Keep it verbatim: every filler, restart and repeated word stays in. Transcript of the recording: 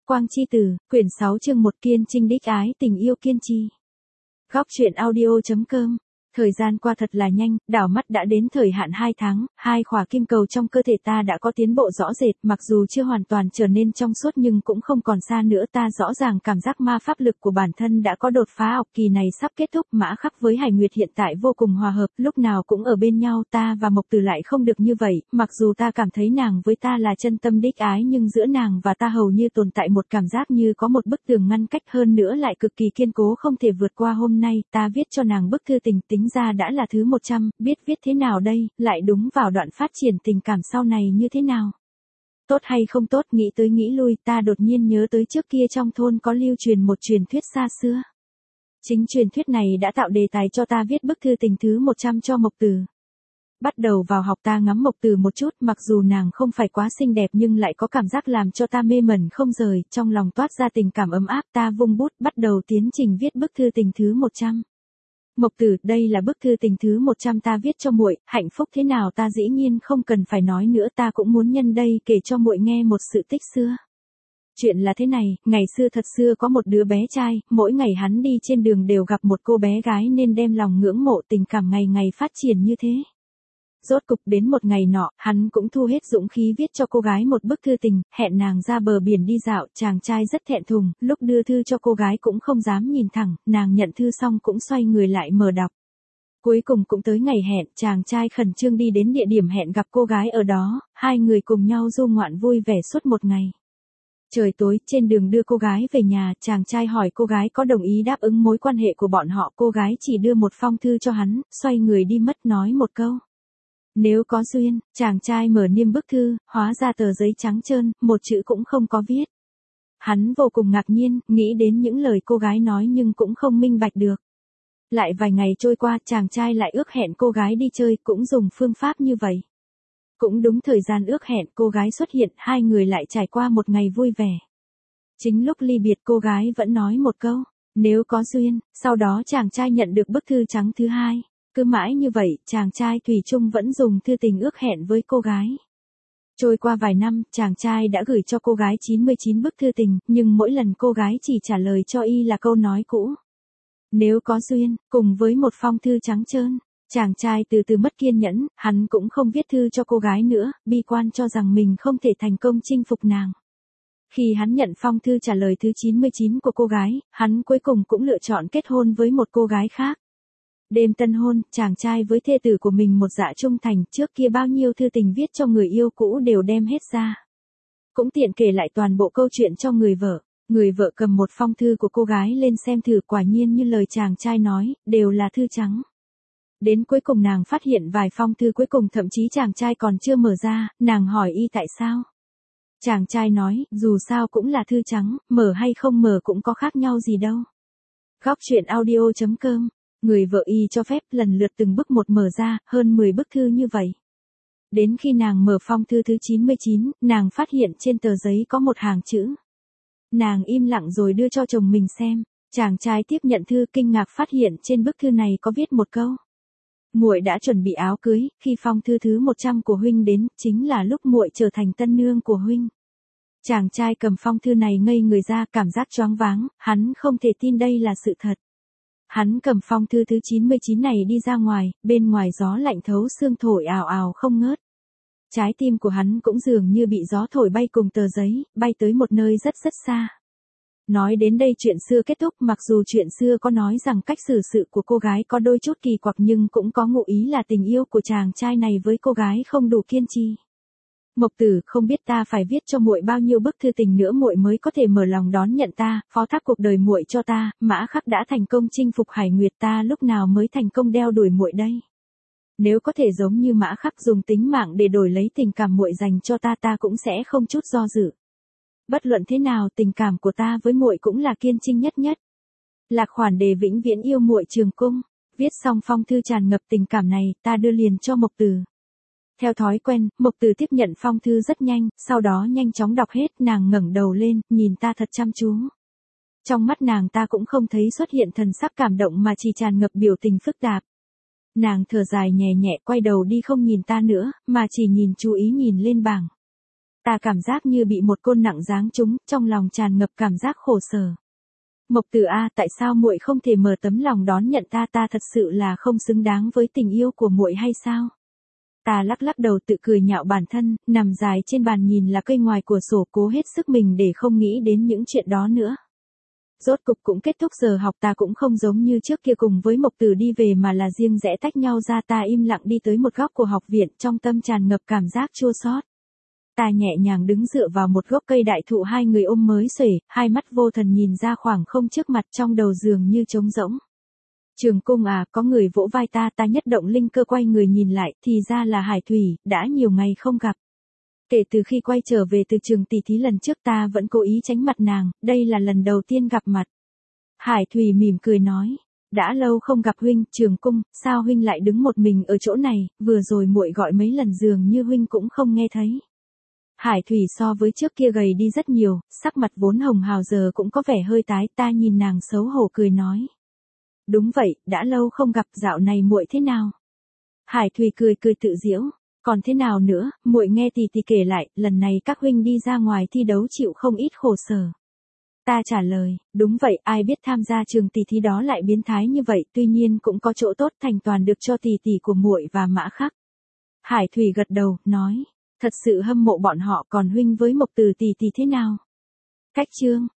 Quang chi tử, quyển sáu chương một Kiên trinh đích ái tình yêu kiên trì. Góc truyện audio.com. Thời gian qua thật là nhanh, đảo mắt đã đến thời hạn hai tháng, hai khỏa kim cầu trong cơ thể ta đã có tiến bộ rõ rệt, mặc dù chưa hoàn toàn trở nên trong suốt nhưng cũng không còn xa nữa. Ta rõ ràng cảm giác ma pháp lực của bản thân đã có đột phá, học kỳ này sắp kết thúc. Mã Khắc với Hải Nguyệt hiện tại vô cùng hòa hợp, lúc nào cũng ở bên nhau. Ta và Mộc Tử lại không được như vậy, mặc dù ta cảm thấy nàng với ta là chân tâm đích ái nhưng giữa nàng và ta hầu như tồn tại một cảm giác như có một bức tường ngăn cách, hơn nữa lại cực kỳ kiên cố không thể vượt qua. Hôm nay ta viết cho nàng bức thư tình, tính ra đã là thứ một trăm, biết viết thế nào đây, lại đúng vào đoạn phát triển tình cảm sau này như thế nào. Tốt hay không tốt, nghĩ tới nghĩ lui, ta đột nhiên nhớ tới trước kia trong thôn có lưu truyền một truyền thuyết xa xưa. Chính truyền thuyết này đã tạo đề tài cho ta viết bức thư tình thứ một trăm cho Mộc Tử. Bắt đầu vào học ta ngắm Mộc Tử một chút, mặc dù nàng không phải quá xinh đẹp nhưng lại có cảm giác làm cho ta mê mẩn không rời, trong lòng toát ra tình cảm ấm áp. Ta vung bút bắt đầu tiến trình viết bức thư tình thứ một trăm. Mộc Tử, đây là bức thư tình thứ một trăm ta viết cho muội, hạnh phúc thế nào ta dĩ nhiên không cần phải nói nữa, ta cũng muốn nhân đây kể cho muội nghe một sự tích xưa. Chuyện là thế này, ngày xưa thật xưa có một đứa bé trai, mỗi ngày hắn đi trên đường đều gặp một cô bé gái nên đem lòng ngưỡng mộ, tình cảm ngày ngày phát triển như thế. Rốt cục đến một ngày nọ, hắn cũng thu hết dũng khí viết cho cô gái một bức thư tình, hẹn nàng ra bờ biển đi dạo. Chàng trai rất thẹn thùng, lúc đưa thư cho cô gái cũng không dám nhìn thẳng, nàng nhận thư xong cũng xoay người lại mở đọc. Cuối cùng cũng tới ngày hẹn, chàng trai khẩn trương đi đến địa điểm hẹn gặp cô gái ở đó, hai người cùng nhau du ngoạn vui vẻ suốt một ngày. Trời tối, trên đường đưa cô gái về nhà, chàng trai hỏi cô gái có đồng ý đáp ứng mối quan hệ của bọn họ. Cô gái chỉ đưa một phong thư cho hắn, xoay người đi mất, nói một câu: nếu có duyên. Chàng trai mở niêm bức thư, hóa ra tờ giấy trắng trơn, một chữ cũng không có viết. Hắn vô cùng ngạc nhiên, nghĩ đến những lời cô gái nói nhưng cũng không minh bạch được. Lại vài ngày trôi qua, chàng trai lại ước hẹn cô gái đi chơi, cũng dùng phương pháp như vậy. Cũng đúng thời gian ước hẹn, cô gái xuất hiện, hai người lại trải qua một ngày vui vẻ. Chính lúc ly biệt cô gái vẫn nói một câu: nếu có duyên. Sau đó chàng trai nhận được bức thư trắng thứ hai. Cứ mãi như vậy, chàng trai thủy chung vẫn dùng thư tình ước hẹn với cô gái. Trôi qua vài năm, chàng trai đã gửi cho cô gái chín mươi chín bức thư tình, nhưng mỗi lần cô gái chỉ trả lời cho y là câu nói cũ: nếu có duyên, cùng với một phong thư trắng trơn. Chàng trai từ từ mất kiên nhẫn, hắn cũng không viết thư cho cô gái nữa, bi quan cho rằng mình không thể thành công chinh phục nàng. Khi hắn nhận phong thư trả lời thứ chín mươi chín của cô gái, hắn cuối cùng cũng lựa chọn kết hôn với một cô gái khác. Đêm tân hôn, chàng trai với thê tử của mình một dạ trung thành, trước kia bao nhiêu thư tình viết cho người yêu cũ đều đem hết ra. Cũng tiện kể lại toàn bộ câu chuyện cho người vợ. Người vợ cầm một phong thư của cô gái lên xem thử, quả nhiên như lời chàng trai nói, đều là thư trắng. Đến cuối cùng nàng phát hiện vài phong thư cuối cùng thậm chí chàng trai còn chưa mở ra, nàng hỏi y tại sao. Chàng trai nói, dù sao cũng là thư trắng, mở hay không mở cũng có khác nhau gì đâu. Góc truyện audio.com. Người vợ y cho phép, lần lượt từng bức một mở ra, hơn mười bức thư như vậy. Đến khi nàng mở phong thư thứ chín mươi chín, nàng phát hiện trên tờ giấy có một hàng chữ. Nàng im lặng rồi đưa cho chồng mình xem. Chàng trai tiếp nhận thư, kinh ngạc phát hiện trên bức thư này có viết một câu: muội đã chuẩn bị áo cưới, khi phong thư thứ một trăm của huynh đến, chính là lúc muội trở thành tân nương của huynh. Chàng trai cầm phong thư này ngây người ra, cảm giác choáng váng, hắn không thể tin đây là sự thật. Hắn cầm phong thư thứ chín mươi chín này đi ra ngoài, bên ngoài gió lạnh thấu xương thổi ào ào không ngớt. Trái tim của hắn cũng dường như bị gió thổi bay cùng tờ giấy, bay tới một nơi rất rất xa. Nói đến đây chuyện xưa kết thúc, mặc dù chuyện xưa có nói rằng cách xử sự của cô gái có đôi chút kỳ quặc nhưng cũng có ngụ ý là tình yêu của chàng trai này với cô gái không đủ kiên trì. Mộc Tử, không biết ta phải viết cho muội bao nhiêu bức thư tình nữa muội mới có thể mở lòng đón nhận ta, phó thác cuộc đời muội cho ta. Mã Khắc đã thành công chinh phục Hải Nguyệt, ta lúc nào mới thành công đeo đuổi muội đây. Nếu có thể giống như Mã Khắc dùng tính mạng để đổi lấy tình cảm muội dành cho ta, ta cũng sẽ không chút do dự. Bất luận thế nào, tình cảm của ta với muội cũng là kiên trinh nhất nhất. Lạc Khoản Đề vĩnh viễn yêu muội trường cung. Viết xong phong thư tràn ngập tình cảm này, ta đưa liền cho Mộc Tử. Theo thói quen, Mộc Tử tiếp nhận phong thư rất nhanh, sau đó nhanh chóng đọc hết. Nàng ngẩng đầu lên, nhìn ta thật chăm chú. Trong mắt nàng ta cũng không thấy xuất hiện thần sắc cảm động mà chỉ tràn ngập biểu tình phức tạp. Nàng thở dài nhẹ nhẹ, quay đầu đi không nhìn ta nữa, mà chỉ nhìn chú ý nhìn lên bảng. Ta cảm giác như bị một côn nặng giáng trúng, trong lòng tràn ngập cảm giác khổ sở. Mộc Tử a, tại sao muội không thể mở tấm lòng đón nhận ta, ta thật sự là không xứng đáng với tình yêu của muội hay sao? Ta lắc lắc đầu tự cười nhạo bản thân, nằm dài trên bàn nhìn là cây ngoài của sổ, cố hết sức mình để không nghĩ đến những chuyện đó nữa. Rốt cục cũng kết thúc giờ học, ta cũng không giống như trước kia cùng với Mộc Tử đi về mà là riêng rẽ tách nhau ra. Ta im lặng đi tới một góc của học viện, trong tâm tràn ngập cảm giác chua xót. Ta nhẹ nhàng đứng dựa vào một gốc cây đại thụ, hai người ôm mới xuể, hai mắt vô thần nhìn ra khoảng không trước mặt, trong đầu dường như trống rỗng. Trường Cung à, có người vỗ vai ta, ta nhất động linh cơ quay người nhìn lại, thì ra là Hải Thủy, đã nhiều ngày không gặp. Kể từ khi quay trở về từ trường tỷ thí lần trước ta vẫn cố ý tránh mặt nàng, đây là lần đầu tiên gặp mặt. Hải Thủy mỉm cười nói, đã lâu không gặp huynh. Trường Cung, sao huynh lại đứng một mình ở chỗ này, vừa rồi muội gọi mấy lần dường như huynh cũng không nghe thấy. Hải Thủy so với trước kia gầy đi rất nhiều, sắc mặt vốn hồng hào giờ cũng có vẻ hơi tái. Ta nhìn nàng xấu hổ cười nói, đúng vậy, đã lâu không gặp, dạo này muội thế nào? Hải Thủy cười cười tự giễu, còn thế nào nữa, muội nghe tỷ tỷ kể lại, lần này các huynh đi ra ngoài thi đấu chịu không ít khổ sở. Ta trả lời, đúng vậy, ai biết tham gia trường tỷ thí đó lại biến thái như vậy, tuy nhiên cũng có chỗ tốt, thành toàn được cho tỷ tỷ của muội và Mã Khắc. Hải Thủy gật đầu, nói, thật sự hâm mộ bọn họ, còn huynh với Mộc Tử tỷ tỷ thế nào? Cách chương